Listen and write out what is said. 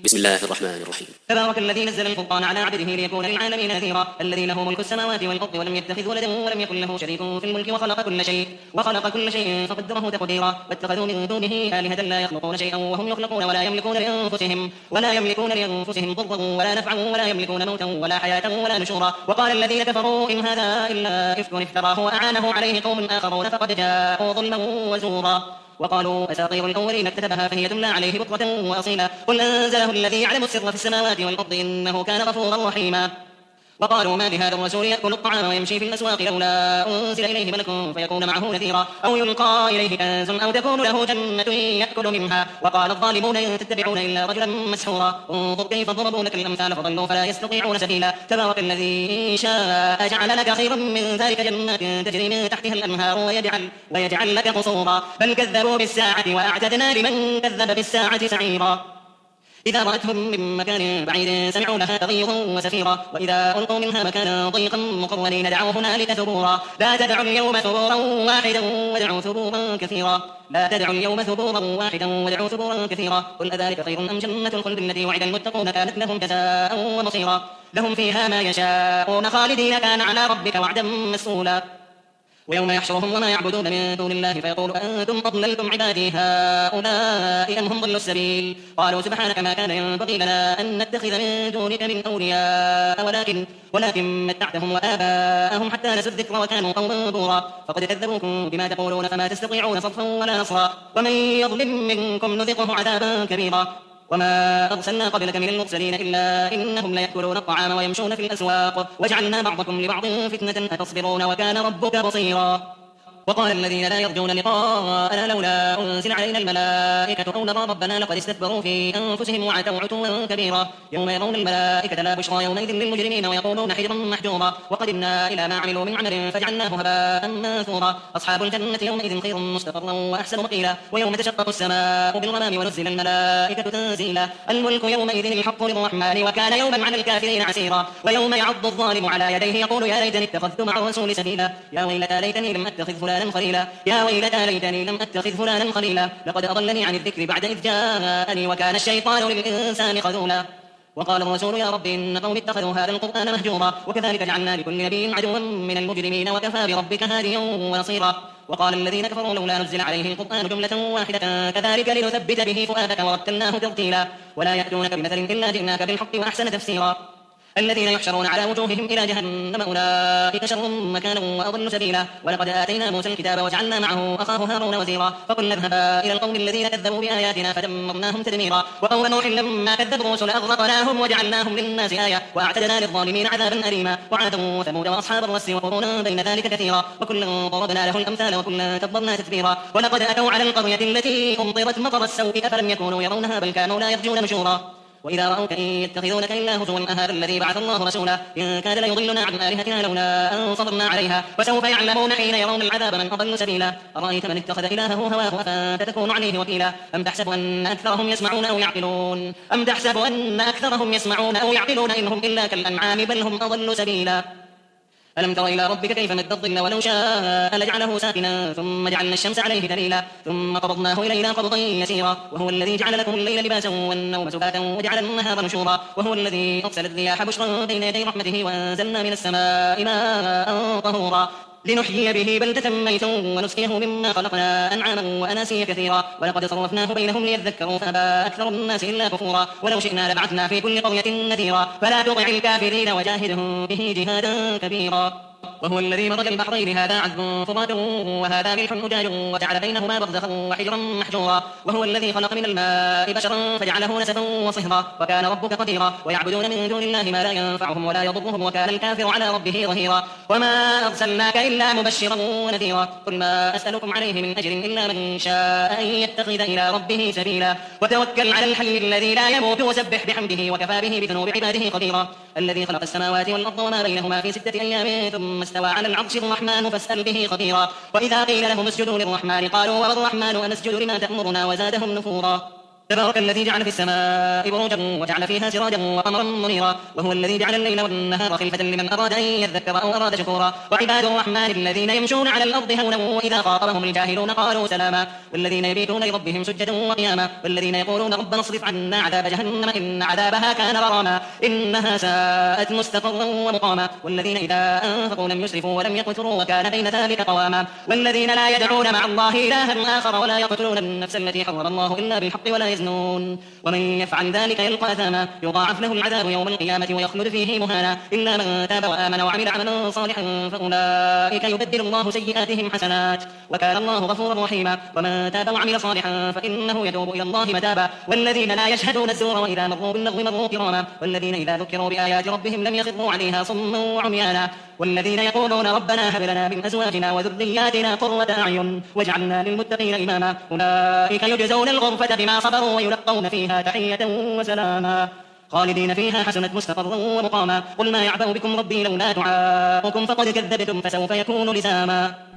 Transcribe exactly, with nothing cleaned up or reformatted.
بسم الله الرحمن الرحيم. تبارك الذي نزل الفرقان على عبده ليكون للعالمين نذيرا الذي له ملك السماوات والأرض ولم يتخذ ولدا ولم يكن له شريك في الملك وخلق كل شيء وخلق كل شيء فقدره تقديرا واتخذوا من دونه آلهة لا يخلقون شيئا وهم يخلقون ولا يملكون لأنفسهم ولا يملكون لأنفسهم ضرا ولا نفعا ولا يملكون موتا ولا حياة ولا نشورا. وقال الذين كفروا إن هذا إلا إفك افتراه وأعانه عليه قوم آخرون فقد جاءوا ظلما وزورا. وقالوا أساطير الأولين اكتتبها فهي تملى عليه بكرة وأصيلا قل أنزله الذي يعلم السر في السماوات والأرض إنه كان غفورا رحيما. وقالوا ما لهذا الرسول يأكل الطعام ويمشي في الأسواق لولا أنزل إليه ملك فيكون معه نذيرا أو يلقى إليه كنز أو تكون له جنة يأكل منها. وقال الظالمون إن تتبعون إلا رجلا مسحورا انظر كيف ضربوا لك الأمثال فضلوا فلا يستطيعون سبيلا. تبارك الذي إن شاء جعل لك خيرا من ذلك جنات تجري من تحتها الأنهار ويجعل, ويجعل لك قصورا بل كذبوا بالساعة وأعتدنا لمن كذب بالساعة سعيرا. إذا رأتهم من مكان بعيد سمعوا لها تغيظا وسفيرا وإذا ألقوا منها مكانا ضيقا مقرنين دعوا هنالك ثبورا لا تدعوا اليوم ثبورا واحدا ودعوا ثبورا كثيرا لا تدعوا اليوم ثبورا واحدا ودعوا ثبورا كثيرا. قل أذلك خير أم جنة الخلد التي وعد المتقون كانت لهم جزاء ومصيرا لهم فيها ما يشاءون خالدين كان على ربك وعدا مسئولا. ويوم يحشرهم وما يعبدون من دون الله فيقول أنتم أضللتم عبادي هؤلاء أم هم ضلوا السبيل قالوا سبحانك ما كان ينبغي لنا أن نتخذ من دونك من أولياء ولكن ولكن متعتهم وآباءهم حتى نسوا الذكر وكانوا قوما بورا فقد كذبوكم بما تقولون فما تستطيعون صرفا ولا نصرا ومن يظلم منكم نذقه عذابا كبيرا. وما أرسلنا قبلك من المرسلين إلا إنهم ليأكلون الطعام ويمشون في الأسواق وجعلنا بعضكم لبعض فتنة أتصبرون وكان ربك بصيرا. وقال الذين لا يرجون لقاءنا لولا أنزل علينا الملائكة أو نرى ربنا لقد استكبروا في أنفسهم وعتوا عتوا كبيرا. يوم يرون الملائكة لا بشرى يومئذ للمجرمين ويقولون حجرا محجورا وقدمنا إلى ما عملوا من عمل فجعلناه هباء منثورا. أصحاب الجنة يومئذ خير مستقرا وأحسن مقيلا ويوم تشقق السماء بالغمام ونزل الملائكة تنزيلا. الملك يومئذ الحق للرحمن وكان يوما على الكافرين عسيرا. ويوم يعض الظالم على يديه يقول يا ليتني اتخذت مع الرسول سبيلا يا ويلتى ليتني لم أتخذ فلانا خليلا يا ويلتى ليتني لم أتخذ فلانا خليلا لقد أضلني عن الذكر بعد إذ جاءني وكان الشيطان للإنسان خذولا. وقال الرسول يا رب إن قوم اتخذوا هذا القرآن مهجورا وكذلك جعلنا لكل نبي عدوا من المجرمين وكفى بربك هاديا ونصيرا. وقال الذين كفروا لولا نزل عليه القرآن جملة واحدة كذلك لنثبت به فؤادك ورتلناه ترتيلا ولا يأتونك بمثل إلا جئناك بالحق وأحسن تفسيرا. الذين يحشرون على وجوههم إلى جهنم أولئك شر مكانا وأضل سبيلا. ولقد آتينا موسى الكتاب وجعلنا معه أخاه هارون وزيرا فقلنا اذهبا إلى القوم الذين كذبوا بآياتنا فدمرناهم تدميرا. وقوم نوح لما كذبوا الرسل أغرقناهم وجعلناهم للناس آية وأعتدنا للظالمين عذابا أليما. وعادا وثمود وأصحاب الرس وقرونا بين ذلك كثيرا وكلا ضربنا له الأمثال وكلا تبرنا تتبيرا. ولقد أتوا على القرية التي أمطرت مطر السوء أفلم يكونوا يرونها بل كانوا لا يرجون نشورا. وإذا رأوك إن يتخذونك إلا هزوا أهذا الذي بعث الله رسولا إن كاد ليضلنا عن آلهتنا لولا أن صبرنا عليها وسوف يعلمون حين يرون العذاب من أضل سبيلا. أرأيت من اتخذ إلهه هواه أفأنت تكون عليه وكيلا أم تحسب أن أكثرهم يسمعون أو يعقلون أم تحسب أن أكثرهم يسمعون أو يعقلون إنهم إلا كالأنعام بل هم أضل سبيلا. ألم تر إلى ربك كيف مد الظل ولو شاء لجعله ساكنا ثم جعلنا الشمس عليه دليلا ثم قبضناه إلينا قبضا يسيرا. وهو الذي جعل لكم الليل لباسا والنوم سباتا وجعل النهار نشورا. وهو الذي أرسل الرياح بشرا بين يدي رحمته وأنزلنا من السماء ماء طهورا لنحيي به بلدة ميتا ونسقيه مما خلقنا أنعاما وأناسيا كثيرا. ولقد صرفناه بينهم ليذكروا فأبى أكثر الناس إلا كفورا. ولو شئنا لبعثنا في كل قرية نذيرا فلا تطع الكافرين وجاهدهم به جهادا كبيرا. وهو الذي مرج البحرين هذا عذب فرات وهذا ملح أجاج وجعل بينهما برزخا وحجرا محجورا. وهو الذي خلق من الماء بشرا فجعله نسبا وصهرا وكان ربك قديرا. ويعبدون من دون الله ما لا ينفعهم ولا يضرهم وكان الكافر على ربه ظهيرا. وما أرسلناك إلا مبشرا ونذيرا. قل ما أسألكم عليه من أجر إلا من شاء أن يتخذ إلى ربه سبيلا. وتوكل على الحي الذي لا يموت وسبح بحمده وكفى به بذنوب عباده خبيرا. الذي خلق السماوات والأرض وما بينهما في ستة أيام ثم استوى على العرش الرحمن فاسأل به خبيرا. وإذا قيل لهم اسجدوا للرحمن قالوا والرحمن أنسجد لما تأمرنا وزادهم نفورا. تبارك الذي جعل في السماء بروجا وجعل فيها سراجا وقمرا منيرا وهو الذي جعل الليل والنهار خلفة لمن أراد أن يذكر أو أراد شكورا وعباد الرحمن الذين يمشون على الأرض هونا وإذا خاطبهم الجاهلون قالوا سلاما والذين يبيتون لربهم سجدا وقياما والذين يقولون ربنا اصرف عنا عذاب جهنم إن عذابها كان غراما إنها ساءت مستقرا ومقاما والذين إذا أنفقوا لم يسرفوا ولم يقتروا وكان بين ذلك قواما والذين لا يدعون مع الله إلها آخر ولا يقتلون النفس التي حرم الله إلا بالحق ولا يزنون ومن يفعل ذلك يلقى أثاما يضاعف له العذاب يوم القيامة ويخلد فيه مهانا إلا من تاب وآمن وعمل عملا صالحا فأولئك يبدل الله سيئاتهم حسنات وكان الله غفورا رحيما ومن تاب وعمل صالحا فإنه يتوب إلى الله متابا والذين لا يشهدون الزور وإذا مروا باللغو مروا كراما والذين إذا ذكروا بآيات ربهم لم يخروا عليها صما وعميانا والذين يقولون ربنا هب لنا من أزواجنا وذرياتنا قرة أعين واجعلنا للمتقين إماما أولئك يجزون الغرفة بما صبروا ويلقون فيها تحية وسلاما خالدين فيها حسنت مستقرا ومقاما قل ما يعبأ بكم ربي لولا دعاؤكم فقد كذبتم فسوف يكون لزاما